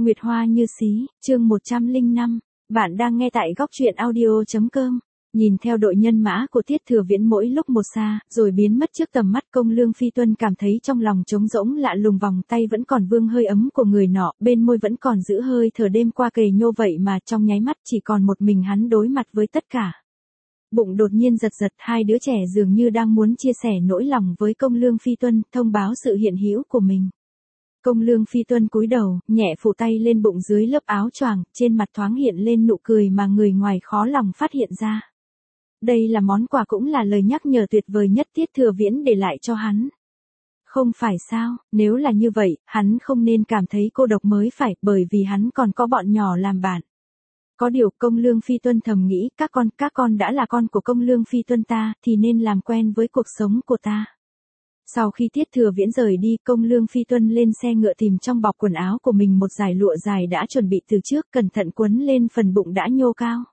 Nguyệt Hoa như xí, chương 105, bạn đang nghe tại góc truyện audio.com. Nhìn theo đội nhân mã của Tiết Thừa Viễn mỗi lúc một xa, rồi biến mất trước tầm mắt Công Lương Phi Tuân cảm thấy trong lòng trống rỗng lạ lùng, vòng tay vẫn còn vương hơi ấm của người nọ, bên môi vẫn còn giữ hơi thở đêm qua kề nhô, vậy mà trong nháy mắt chỉ còn một mình hắn đối mặt với tất cả. Bụng đột nhiên giật giật, hai đứa trẻ dường như đang muốn chia sẻ nỗi lòng với Công Lương Phi Tuân, thông báo sự hiện hữu của mình. Công Lương Phi Tuân cúi đầu, nhẹ phủ tay lên bụng dưới lớp áo choàng, trên mặt thoáng hiện lên nụ cười mà người ngoài khó lòng phát hiện ra. Đây là món quà cũng là lời nhắc nhở tuyệt vời nhất Tiết Thừa Viễn để lại cho hắn. Không phải sao, nếu là như vậy, hắn không nên cảm thấy cô độc mới phải, bởi vì hắn còn có bọn nhỏ làm bạn. Có điều Công Lương Phi Tuân thầm nghĩ, các con đã là con của Công Lương Phi Tuân ta, thì nên làm quen với cuộc sống của ta. Sau khi Tiết Thừa Viễn rời đi, Công Lương Phi Tuân lên xe ngựa tìm trong bọc quần áo của mình một dải lụa dài đã chuẩn bị từ trước, cẩn thận quấn lên phần bụng đã nhô cao.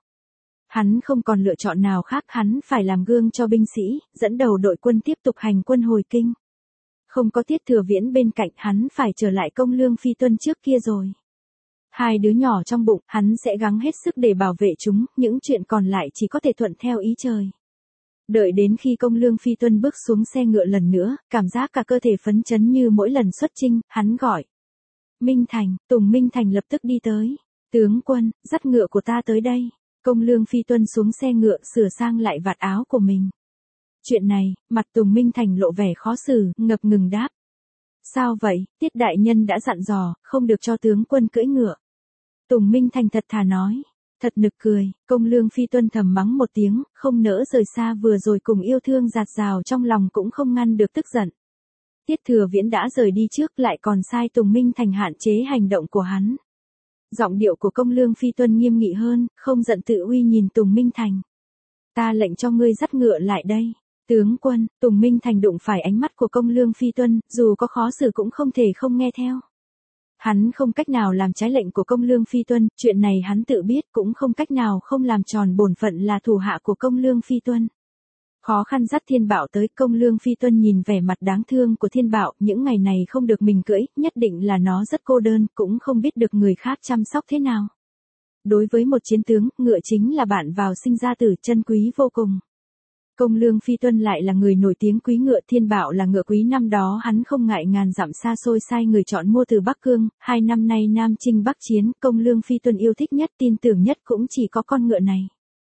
Hắn không còn lựa chọn nào khác, hắn phải làm gương cho binh sĩ, dẫn đầu đội quân tiếp tục hành quân hồi kinh. Không có Tiết Thừa Viễn bên cạnh, hắn phải trở lại Công Lương Phi Tuân trước kia rồi. Hai đứa nhỏ trong bụng, hắn sẽ gắng hết sức để bảo vệ chúng, những chuyện còn lại chỉ có thể thuận theo ý trời. Đợi đến khi Công Lương Phi Tuân bước xuống xe ngựa lần nữa, cảm giác cả cơ thể phấn chấn như mỗi lần xuất chinh, hắn gọi. Minh Thành, Tùng Minh Thành lập tức đi tới. Tướng quân, dắt ngựa của ta tới đây. Công Lương Phi Tuân xuống xe ngựa, sửa sang lại vạt áo của mình. Chuyện này, mặt Tùng Minh Thành lộ vẻ khó xử, ngập ngừng đáp. Sao vậy, Tiết đại nhân đã dặn dò, không được cho tướng quân cưỡi ngựa. Tùng Minh Thành thật thà nói. Thật nực cười, Công Lương Phi Tuân thầm mắng một tiếng, không nỡ rời xa, vừa rồi cùng yêu thương dạt dào trong lòng cũng không ngăn được tức giận. Tiết Thừa Viễn đã rời đi trước, lại còn sai Tùng Minh Thành hạn chế hành động của hắn. Giọng điệu của Công Lương Phi Tuân nghiêm nghị hơn, không giận tự uy nhìn Tùng Minh Thành. Ta lệnh cho ngươi dắt ngựa lại đây. Tướng quân, Tùng Minh Thành đụng phải ánh mắt của Công Lương Phi Tuân, dù có khó xử cũng không thể không nghe theo. Hắn không cách nào làm trái lệnh của Công Lương Phi Tuân, chuyện này hắn tự biết, cũng không cách nào không làm tròn bổn phận là thủ hạ của Công Lương Phi Tuân. Khó khăn dắt Thiên Bảo tới, Công Lương Phi Tuân nhìn vẻ mặt đáng thương của Thiên Bảo, những ngày này không được mình cưỡi, nhất định là nó rất cô đơn, cũng không biết được người khác chăm sóc thế nào. Đối với một chiến tướng, ngựa chính là bạn vào sinh ra tử, chân quý vô cùng. Công Lương Phi Tuân lại là người nổi tiếng quý ngựa, Thiên Bảo là ngựa quý, năm đó hắn không ngại ngàn dặm xa xôi sai người chọn mua từ Bắc Cương, 2 năm nay Nam Chinh Bắc Chiến, Công Lương Phi Tuân yêu thích nhất, tin tưởng nhất cũng chỉ có con ngựa này.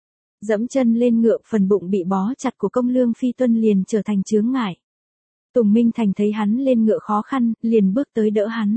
Dẫm chân lên ngựa, phần bụng bị bó chặt của Công Lương Phi Tuân liền trở thành chướng ngại. Tùng Minh Thành thấy hắn lên ngựa khó khăn, liền bước tới đỡ hắn.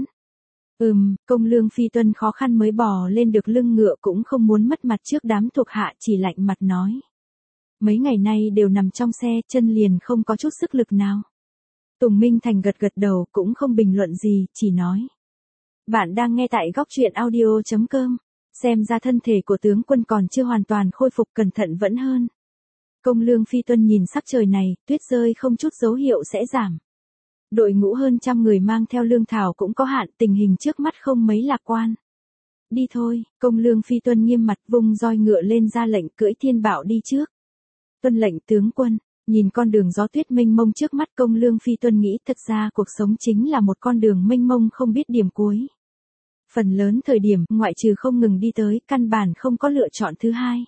Công Lương Phi Tuân khó khăn mới bò lên được lưng ngựa, cũng không muốn mất mặt trước đám thuộc hạ, chỉ lạnh mặt nói. Mấy ngày nay đều nằm trong xe, chân liền không có chút sức lực nào. Tùng Minh Thành gật gật đầu, cũng không bình luận gì, chỉ nói. Bạn đang nghe tại góc truyện audio.com. Xem ra thân thể của tướng quân còn chưa hoàn toàn khôi phục, cẩn thận vẫn hơn. Công Lương Phi Tuân nhìn sắc trời này, tuyết rơi không chút dấu hiệu sẽ giảm. Đội ngũ hơn trăm người mang theo lương thảo cũng có hạn, tình hình trước mắt không mấy lạc quan. Đi thôi, Công Lương Phi Tuân nghiêm mặt, vung roi ngựa lên ra lệnh, cưỡi Thiên Bảo đi trước. Tuân lệnh tướng quân. Nhìn con đường gió tuyết mênh mông trước mắt, Công Lương Phi Tuân nghĩ thật ra cuộc sống chính là một con đường mênh mông không biết điểm cuối. Phần lớn thời điểm, ngoại trừ không ngừng đi tới, căn bản không có lựa chọn thứ hai.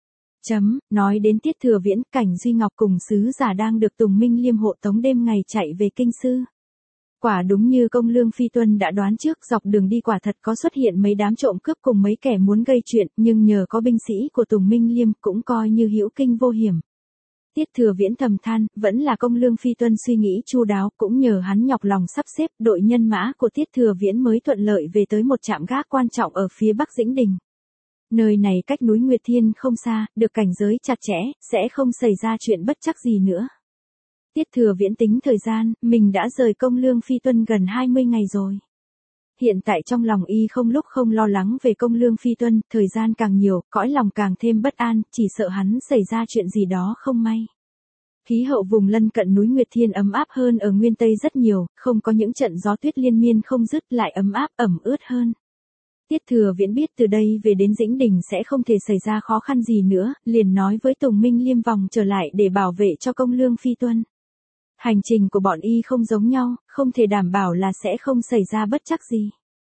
Nói đến Tiết Thừa Viễn, Cảnh Duy Ngọc cùng sứ giả đang được Tùng Minh Liêm hộ tống đêm ngày chạy về kinh sư. Quả đúng như Công Lương Phi Tuân đã đoán trước, dọc đường đi quả thật có xuất hiện mấy đám trộm cướp cùng mấy kẻ muốn gây chuyện, nhưng nhờ có binh sĩ của Tùng Minh Liêm cũng coi như hữu kinh vô hiểm. Tiết Thừa Viễn thầm than, vẫn là Công Lương Phi Tuân suy nghĩ chu đáo, cũng nhờ hắn nhọc lòng sắp xếp, đội nhân mã của Tiết Thừa Viễn mới thuận lợi về tới một trạm gác quan trọng ở phía Bắc Dĩnh Đình. Nơi này cách núi Nguyệt Thiên không xa, được cảnh giới chặt chẽ, sẽ không xảy ra chuyện bất trắc gì nữa. Tiết Thừa Viễn tính thời gian, mình đã rời Công Lương Phi Tuân gần 20 ngày rồi. Hiện tại trong lòng y không lúc không lo lắng về Công Lương Phi Tuân, thời gian càng nhiều, cõi lòng càng thêm bất an, chỉ sợ hắn xảy ra chuyện gì đó không may. Khí hậu vùng lân cận núi Nguyệt Thiên ấm áp hơn ở Nguyên Tây rất nhiều, không có những trận gió tuyết liên miên không dứt, lại ấm áp ẩm ướt hơn. Tiết Thừa Viễn biết từ đây về đến Dĩnh Đình sẽ không thể xảy ra khó khăn gì nữa, liền nói với Tùng Minh Liêm vòng trở lại để bảo vệ cho Công Lương Phi Tuân. Hành trình của bọn y không giống nhau, không thể đảm bảo là sẽ không xảy ra bất trắc gì.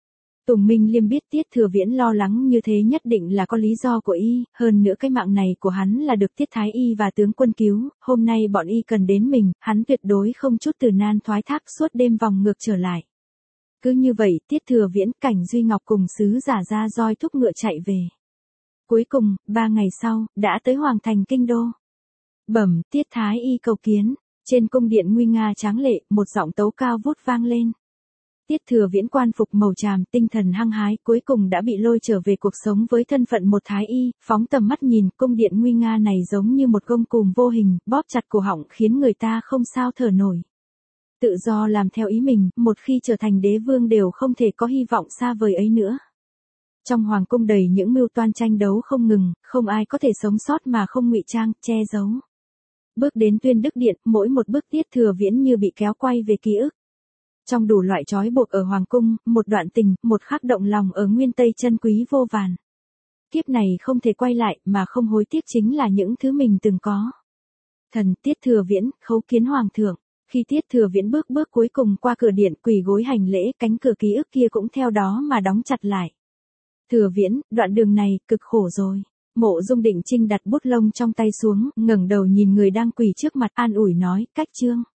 Tùng Minh Liêm biết Tiết Thừa Viễn lo lắng như thế nhất định là có lý do của y, hơn nữa cái mạng này của hắn là được Tiết Thái Y và tướng quân cứu, hôm nay bọn y cần đến mình, hắn tuyệt đối không chút từ nan thoái thác suốt đêm vòng ngược trở lại. Cứ như vậy Tiết Thừa Viễn, Cảnh Duy Ngọc cùng sứ giả ra roi thúc ngựa chạy về. Cuối cùng, 3 ngày sau, đã tới Hoàng thành kinh đô. Bẩm, Tiết Thái Y cầu kiến, trên cung điện nguy nga tráng lệ, một giọng tấu cao vút vang lên. Tiết Thừa Viễn quan phục màu tràm, tinh thần hăng hái, cuối cùng đã bị lôi trở về cuộc sống với thân phận một thái y, phóng tầm mắt nhìn, cung điện nguy nga này giống như một gông cùm vô hình, bóp chặt cổ họng khiến người ta không sao thở nổi. Tự do làm theo ý mình, một khi trở thành đế vương đều không thể có hy vọng xa vời ấy nữa. Trong hoàng cung đầy những mưu toan tranh đấu không ngừng, không ai có thể sống sót mà không ngụy trang, che giấu. Bước đến Tuyên Đức Điện, mỗi một bước Tiết Thừa Viễn như bị kéo quay về ký ức. Trong đủ loại trói buộc ở hoàng cung, một đoạn tình, một khắc động lòng ở nguyên Tây chân quý vô vàn. Kiếp này không thể quay lại mà không hối tiếc chính là những thứ mình từng có. Thần Tiết Thừa Viễn, khấu kiến hoàng thượng. Khi Tiết Thừa Viễn bước cuối cùng qua cửa điện quỳ gối hành lễ, cánh cửa ký ức kia cũng theo đó mà đóng chặt lại. Thừa Viễn, đoạn đường này, cực khổ rồi. Mộ Dung Định Trinh đặt bút lông trong tay xuống, ngẩng đầu nhìn người đang quỳ trước mặt, an ủi nói, Cách Trương.